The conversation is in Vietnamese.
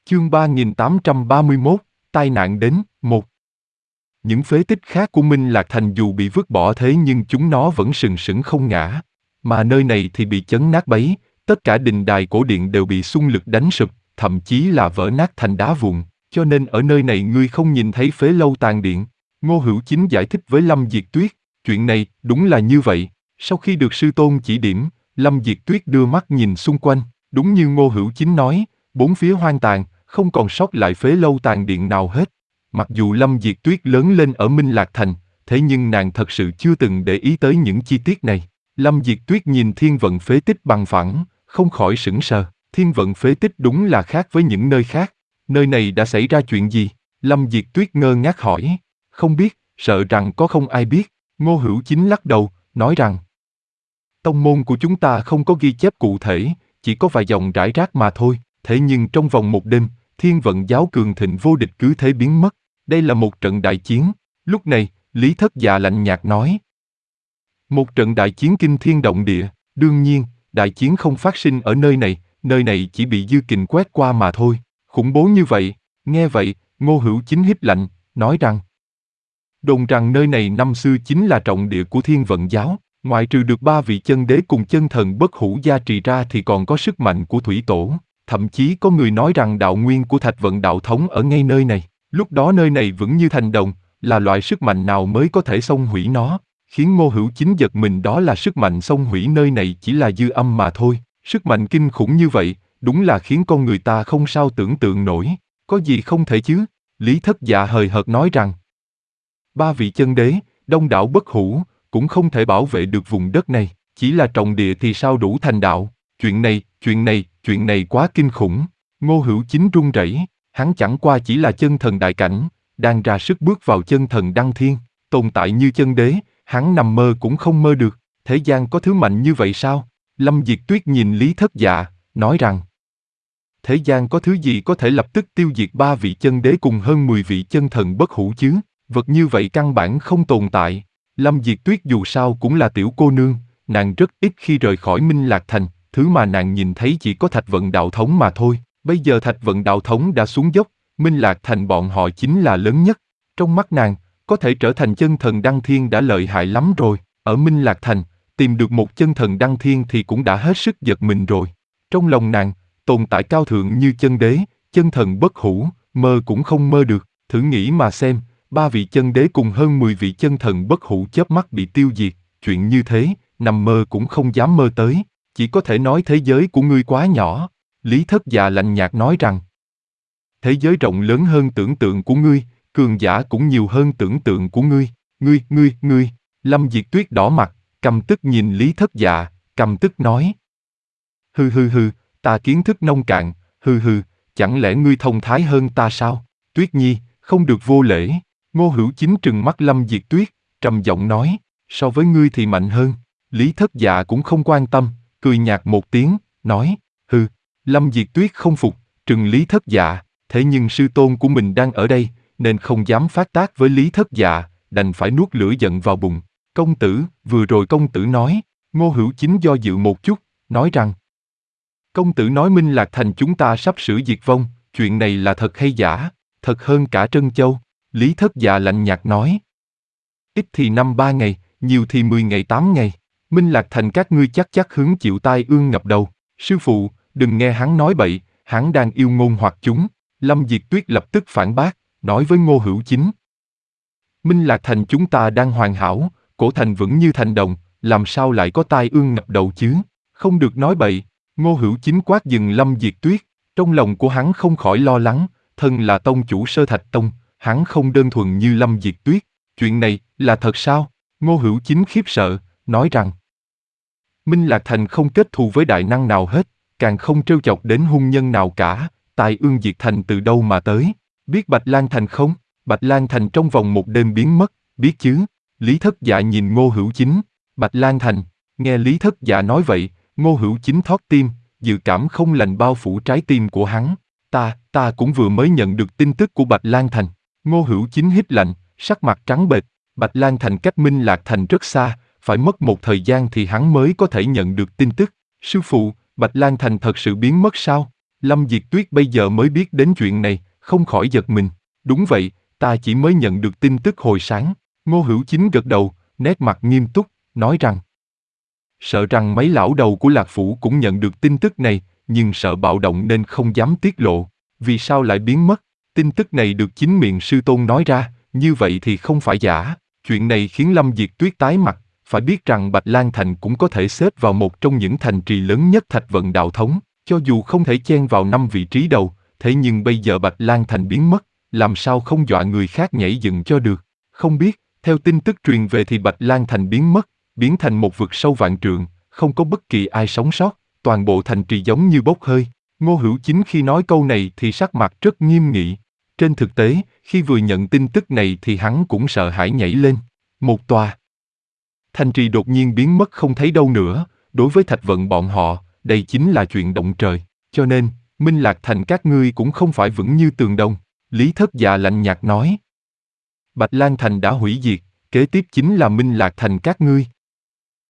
Chương 3831, tai nạn đến, 1. Những phế tích khác của Minh Lạc Thành dù bị vứt bỏ thế nhưng chúng nó vẫn sừng sững không ngã. Mà nơi này thì bị chấn nát bấy, tất cả đình đài cổ điện đều bị xung lực đánh sụp, thậm chí là vỡ nát thành đá vụn, cho nên ở nơi này ngươi không nhìn thấy phế lâu tàn điện. Ngô Hữu Chính giải thích với Lâm Diệt Tuyết, chuyện này đúng là như vậy. Sau khi được sư tôn chỉ điểm, Lâm Diệt Tuyết đưa mắt nhìn xung quanh, đúng như Ngô Hữu Chính nói, bốn phía hoang tàn, không còn sót lại phế lâu tàn điện nào hết. Mặc dù Lâm Diệt Tuyết lớn lên ở Minh Lạc Thành, thế nhưng nàng thật sự chưa từng để ý tới những chi tiết này. Lâm Diệt Tuyết nhìn thiên vận phế tích bằng phẳng, không khỏi sững sờ. Thiên vận phế tích đúng là khác với những nơi khác. Nơi này đã xảy ra chuyện gì? Lâm Diệt Tuyết ngơ ngác hỏi. Không biết, sợ rằng có không ai biết. Ngô Hữu Chính lắc đầu, nói rằng tông môn của chúng ta không có ghi chép cụ thể, chỉ có vài dòng rải rác mà thôi. Thế nhưng trong vòng một đêm, thiên vận giáo cường thịnh vô địch cứ thế biến mất. Đây là một trận đại chiến. Lúc này, Lý Thất Dạ lạnh nhạt nói. Một trận đại chiến kinh thiên động địa, đương nhiên, đại chiến không phát sinh ở nơi này chỉ bị dư kình quét qua mà thôi. Khủng bố như vậy, nghe vậy, Ngô Hữu Chính hít lạnh, nói rằng đồn rằng nơi này năm xưa chính là trọng địa của thiên vận giáo, ngoại trừ được 3 vị chân đế cùng chân thần bất hủ gia trì ra thì còn có sức mạnh của thủy tổ. Thậm chí có người nói rằng đạo nguyên của Thạch Vận đạo thống ở ngay nơi này. Lúc đó nơi này vững như thành đồng, là loại sức mạnh nào mới có thể xông hủy nó. Khiến Ngô Hữu Chính giật mình đó là sức mạnh xông hủy nơi này chỉ là dư âm mà thôi. Sức mạnh kinh khủng như vậy, đúng là khiến con người ta không sao tưởng tượng nổi. Có gì không thể chứ? Lý Thất Dạ hời hợt nói rằng 3 vị chân đế, đông đảo bất hủ, cũng không thể bảo vệ được vùng đất này. Chỉ là trọng địa thì sao đủ thành đạo? Chuyện này quá kinh khủng. Ngô Hữu Chính run rẩy, hắn chẳng qua chỉ là chân thần đại cảnh, đang ra sức bước vào chân thần đăng thiên, tồn tại như chân đế, hắn nằm mơ cũng không mơ được. Thế gian có thứ mạnh như vậy sao? Lâm Diệt Tuyết nhìn Lý Thất Dạ, nói rằng thế gian có thứ gì có thể lập tức tiêu diệt 3 vị chân đế cùng hơn 10 vị chân thần bất hủ chứ? Vật như vậy căn bản không tồn tại. Lâm Diệt Tuyết dù sao cũng là tiểu cô nương, nàng rất ít khi rời khỏi Minh Lạc Thành, thứ mà nàng nhìn thấy chỉ có Thạch Vận đạo thống mà thôi. Bây giờ Thạch Vận đạo thống đã xuống dốc, Minh Lạc Thành bọn họ chính là lớn nhất. Trong mắt nàng, có thể trở thành chân thần đăng thiên đã lợi hại lắm rồi. Ở Minh Lạc Thành, tìm được một chân thần đăng thiên thì cũng đã hết sức giật mình rồi. Trong lòng nàng, tồn tại cao thượng như chân đế, chân thần bất hủ, mơ cũng không mơ được. Thử nghĩ mà xem, 3 vị chân đế cùng hơn 10 vị chân thần bất hủ chớp mắt bị tiêu diệt. Chuyện như thế, nằm mơ cũng không dám mơ tới. Chỉ có thể nói thế giới của ngươi quá nhỏ. Lý Thất Dạ lạnh nhạt nói rằng thế giới rộng lớn hơn tưởng tượng của ngươi, cường giả cũng nhiều hơn tưởng tượng của ngươi. Ngươi. Lâm Diệt Tuyết đỏ mặt, căm tức nhìn Lý Thất Dạ, căm tức nói. Hừ, ta kiến thức nông cạn, chẳng lẽ ngươi thông thái hơn ta sao? Tuyết Nhi, không được vô lễ. Ngô Hữu Chính trừng mắt Lâm Diệt Tuyết, trầm giọng nói, so với ngươi thì mạnh hơn. Lý Thất Dạ cũng không quan tâm, cười nhạt một tiếng, nói, hừ. Lâm Diệt Tuyết không phục, trừng Lý Thất Dạ, thế nhưng sư tôn của mình đang ở đây, nên không dám phát tác với Lý Thất Dạ, đành phải nuốt lửa giận vào bụng. Công tử, vừa rồi công tử nói. Ngô Hữu Chính do dự một chút, nói rằng công tử nói Minh Lạc Thành chúng ta sắp sửa diệt vong, chuyện này là thật hay giả? Thật hơn cả Trân Châu. Lý Thất Dạ lạnh nhạt nói. Ít thì 5-3 ngày, nhiều thì 10 ngày 8 ngày. Minh Lạc Thành các ngươi chắc hứng chịu tai ương ngập đầu. Sư phụ, đừng nghe hắn nói bậy, hắn đang yêu ngôn hoặc chúng. Lâm Diệt Tuyết lập tức phản bác, nói với Ngô Hữu Chính. Minh Lạc Thành chúng ta đang hoàn hảo, cổ thành vững như thành đồng, làm sao lại có tai ương ngập đầu chứ? Không được nói bậy. Ngô Hữu Chính quát dừng Lâm Diệt Tuyết, trong lòng của hắn không khỏi lo lắng, thân là tông chủ Sơ Thạch Tông, hắn không đơn thuần như Lâm Diệt Tuyết. Chuyện này là thật sao? Ngô Hữu Chính khiếp sợ, nói rằng Minh Lạc Thành không kết thù với đại năng nào hết, càng không trêu chọc đến hung nhân nào cả. Tai ương diệt thành từ đâu mà tới? Biết Bạch Lan Thành không? Bạch Lan Thành trong vòng một đêm biến mất, biết chứ? Lý Thất Dạ nhìn Ngô Hữu Chính. Bạch Lan Thành. Nghe Lý Thất Dạ nói vậy, Ngô Hữu Chính thót tim, dự cảm không lành bao phủ trái tim của hắn. Ta cũng vừa mới nhận được tin tức của Bạch Lan Thành. Ngô Hữu Chính hít lạnh, sắc mặt trắng bệch. Bạch Lan Thành cách Minh Lạc Thành rất xa, phải mất một thời gian thì hắn mới có thể nhận được tin tức. Sư phụ, Bạch Lan Thành thật sự biến mất sao? Lâm Diệt Tuyết bây giờ mới biết đến chuyện này, không khỏi giật mình. Đúng vậy, ta chỉ mới nhận được tin tức hồi sáng. Ngô Hữu Chính gật đầu, nét mặt nghiêm túc, nói rằng sợ rằng mấy lão đầu của Lạc Phủ cũng nhận được tin tức này, nhưng sợ bạo động nên không dám tiết lộ. Vì sao lại biến mất? Tin tức này được chính miệng sư tôn nói ra, như vậy thì không phải giả. Chuyện này khiến Lâm Diệt Tuyết tái mặt, phải biết rằng Bạch Lan Thành cũng có thể xếp vào một trong những thành trì lớn nhất Thạch Vận Đạo Thống, cho dù không thể chen vào 5 vị trí đầu, thế nhưng bây giờ Bạch Lan Thành biến mất, làm sao không dọa người khác nhảy dựng cho được. Không biết, theo tin tức truyền về thì Bạch Lan Thành biến mất, biến thành một vực sâu vạn trượng, không có bất kỳ ai sống sót, toàn bộ thành trì giống như bốc hơi. Ngô Hữu Chính khi nói câu này thì sắc mặt rất nghiêm nghị. Trên thực tế, khi vừa nhận tin tức này thì hắn cũng sợ hãi nhảy lên. Một tòa thành trì đột nhiên biến mất không thấy đâu nữa, đối với Thạch Vận bọn họ, đây chính là chuyện động trời. Cho nên, Minh Lạc Thành các ngươi cũng không phải vững như tường đồng. Lý Thất Dạ lạnh nhạt nói. Bạch Lan Thành đã hủy diệt, kế tiếp chính là Minh Lạc Thành các ngươi.